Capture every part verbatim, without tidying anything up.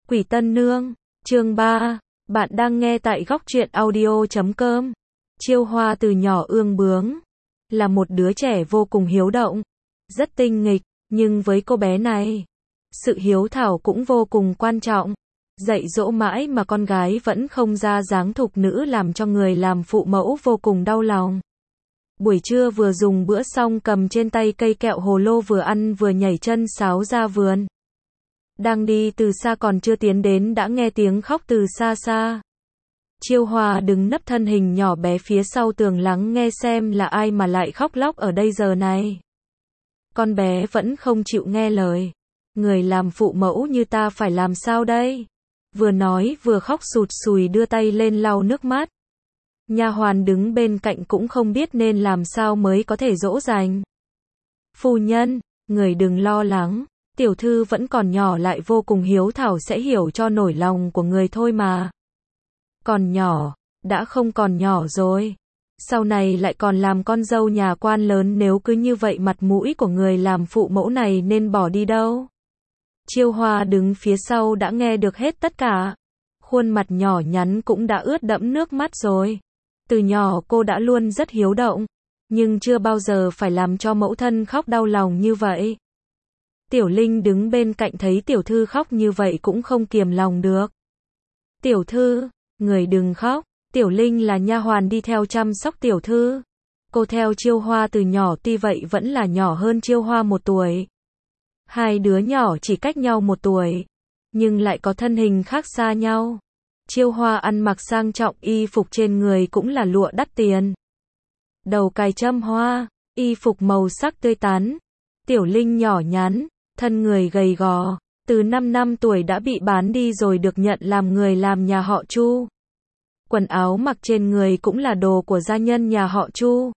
Quỷ Tân Nương, chương ba, bạn đang nghe tại góc truyện audio chấm com. Chiêu Hoa từ nhỏ ương bướng, là một đứa trẻ vô cùng hiếu động, rất tinh nghịch, nhưng với cô bé này, sự hiếu thảo cũng vô cùng quan trọng. Dạy dỗ mãi mà con gái vẫn không ra dáng thục nữ làm cho người làm phụ mẫu vô cùng đau lòng. Buổi trưa vừa dùng bữa xong cầm trên tay cây kẹo hồ lô vừa ăn vừa nhảy chân sáo ra vườn. Đang đi từ xa còn chưa tiến đến đã nghe tiếng khóc từ xa xa. Chiêu Hoa đứng nấp thân hình nhỏ bé phía sau tường lắng nghe xem là ai mà lại khóc lóc ở đây giờ này. Con bé vẫn không chịu nghe lời. Người làm phụ mẫu như ta phải làm sao đây? Vừa nói vừa khóc sụt sùi đưa tay lên lau nước mắt. Nha hoàn đứng bên cạnh cũng không biết nên làm sao mới có thể dỗ dành. Phu nhân, người đừng lo lắng, tiểu thư vẫn còn nhỏ lại vô cùng hiếu thảo sẽ hiểu cho nổi lòng của người thôi mà. Còn nhỏ, đã không còn nhỏ rồi. Sau này lại còn làm con dâu nhà quan lớn, nếu cứ như vậy mặt mũi của người làm phụ mẫu này nên bỏ đi đâu. Chiêu Hoa đứng phía sau đã nghe được hết tất cả. Khuôn mặt nhỏ nhắn cũng đã ướt đẫm nước mắt rồi. Từ nhỏ cô đã luôn rất hiếu động, nhưng chưa bao giờ phải làm cho mẫu thân khóc đau lòng như vậy. Tiểu Linh đứng bên cạnh thấy tiểu thư khóc như vậy cũng không kiềm lòng được. Tiểu thư, người đừng khóc. Tiểu Linh là nha hoàn đi theo chăm sóc tiểu thư. Cô theo Chiêu Hoa từ nhỏ, tuy vậy vẫn là nhỏ hơn Chiêu Hoa một tuổi. Hai đứa nhỏ chỉ cách nhau một tuổi, nhưng lại có thân hình khác xa nhau. Chiêu Hoa ăn mặc sang trọng, y phục trên người cũng là lụa đắt tiền. Đầu cài châm hoa, y phục màu sắc tươi tắn. Tiểu Linh nhỏ nhắn, thân người gầy gò, từ năm năm tuổi đã bị bán đi rồi được nhận làm người làm nhà họ Chu. Quần áo mặc trên người cũng là đồ của gia nhân nhà họ Chu.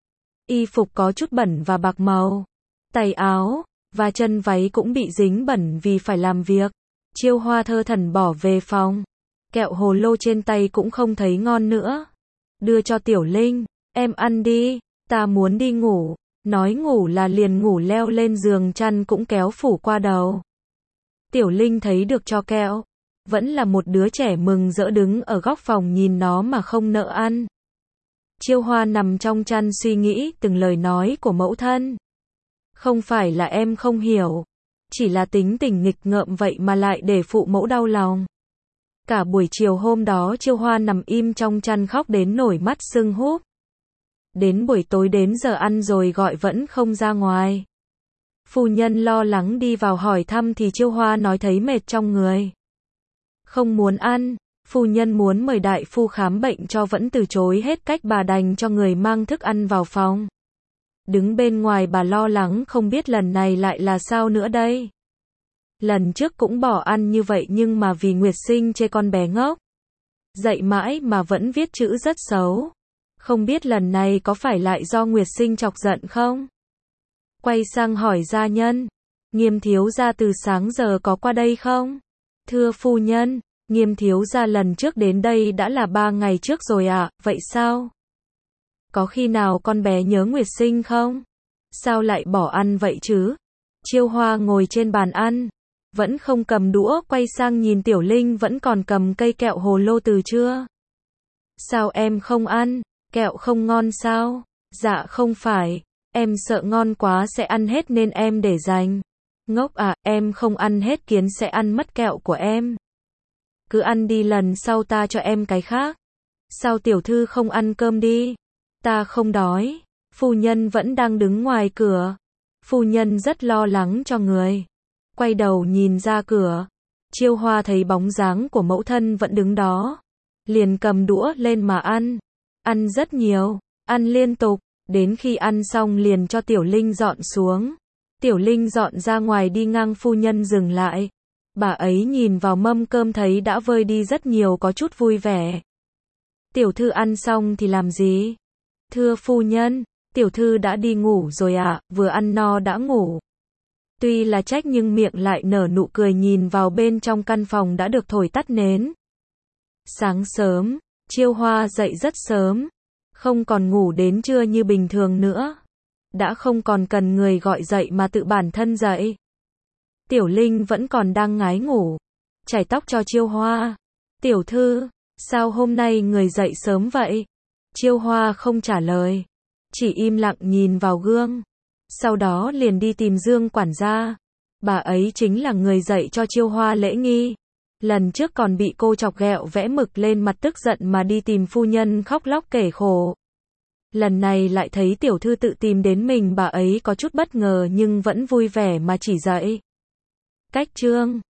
Y phục có chút bẩn và bạc màu. Tay áo và chân váy cũng bị dính bẩn vì phải làm việc. Chiêu Hoa thơ thẩn bỏ về phòng. Kẹo hồ lô trên tay cũng không thấy ngon nữa. Đưa cho Tiểu Linh, em ăn đi, ta muốn đi ngủ. Nói ngủ là liền ngủ, leo lên giường, chăn cũng kéo phủ qua đầu. Tiểu Linh thấy được cho kẹo, vẫn là một đứa trẻ mừng rỡ đứng ở góc phòng nhìn nó mà không nỡ ăn. Chiêu Hoa nằm trong chăn suy nghĩ từng lời nói của mẫu thân. Không phải là em không hiểu, chỉ là tính tình nghịch ngợm vậy mà lại để phụ mẫu đau lòng. Cả buổi chiều hôm đó Chiêu Hoa nằm im trong chăn khóc đến nổi mắt sưng húp. Đến buổi tối đến giờ ăn rồi gọi vẫn không ra ngoài. Phu nhân lo lắng đi vào hỏi thăm thì Chiêu Hoa nói thấy mệt trong người, không muốn ăn. Phu nhân muốn mời đại phu khám bệnh cho vẫn từ chối hết cách, bà đành cho người mang thức ăn vào phòng. Đứng bên ngoài bà lo lắng không biết lần này lại là sao nữa đây. Lần trước cũng bỏ ăn như vậy nhưng mà vì Nguyệt Sinh chê con bé ngốc, dạy mãi mà vẫn viết chữ rất xấu. Không biết lần này có phải lại do Nguyệt Sinh chọc giận không? Quay sang hỏi gia nhân, Nghiêm thiếu gia từ sáng giờ có qua đây không? Thưa phu nhân, Nghiêm thiếu gia lần trước đến đây đã là ba ngày trước rồi ạ. À, vậy sao? Có khi nào con bé nhớ Nguyệt Sinh không? Sao lại bỏ ăn vậy chứ? Chiêu Hoa ngồi trên bàn ăn, vẫn không cầm đũa, quay sang nhìn Tiểu Linh vẫn còn cầm cây kẹo hồ lô từ trưa. Sao em không ăn? Kẹo không ngon sao? Dạ không phải, em sợ ngon quá sẽ ăn hết nên em để dành. Ngốc à, em không ăn hết kiến sẽ ăn mất kẹo của em. Cứ ăn đi, lần sau ta cho em cái khác. Sao tiểu thư không ăn cơm đi? Ta không đói. Phu nhân vẫn đang đứng ngoài cửa. Phu nhân rất lo lắng cho người. Quay đầu nhìn ra cửa. Chiêu Hoa thấy bóng dáng của mẫu thân vẫn đứng đó, liền cầm đũa lên mà ăn. Ăn rất nhiều, ăn liên tục, đến khi ăn xong liền cho Tiểu Linh dọn xuống. Tiểu Linh dọn ra ngoài đi ngang phu nhân dừng lại. Bà ấy nhìn vào mâm cơm thấy đã vơi đi rất nhiều, có chút vui vẻ. Tiểu thư ăn xong thì làm gì? Thưa phu nhân, tiểu thư đã đi ngủ rồi ạ, à, vừa ăn no đã ngủ. Tuy là trách nhưng miệng lại nở nụ cười nhìn vào bên trong căn phòng đã được thổi tắt nến. Sáng sớm, Chiêu Hoa dậy rất sớm, không còn ngủ đến trưa như bình thường nữa. Đã không còn cần người gọi dậy mà tự bản thân dậy. Tiểu Linh vẫn còn đang ngái ngủ. chải tóc cho Chiêu Hoa. Tiểu thư, sao hôm nay người dậy sớm vậy? Chiêu Hoa không trả lời, chỉ im lặng nhìn vào gương. Sau đó liền đi tìm Dương quản gia. Bà ấy chính là người dạy cho Chiêu Hoa lễ nghi. Lần trước còn bị cô chọc ghẹo vẽ mực lên mặt tức giận mà đi tìm phu nhân khóc lóc kể khổ. Lần này lại thấy tiểu thư tự tìm đến mình, bà ấy có chút bất ngờ nhưng vẫn vui vẻ mà chỉ dạy. Cách chương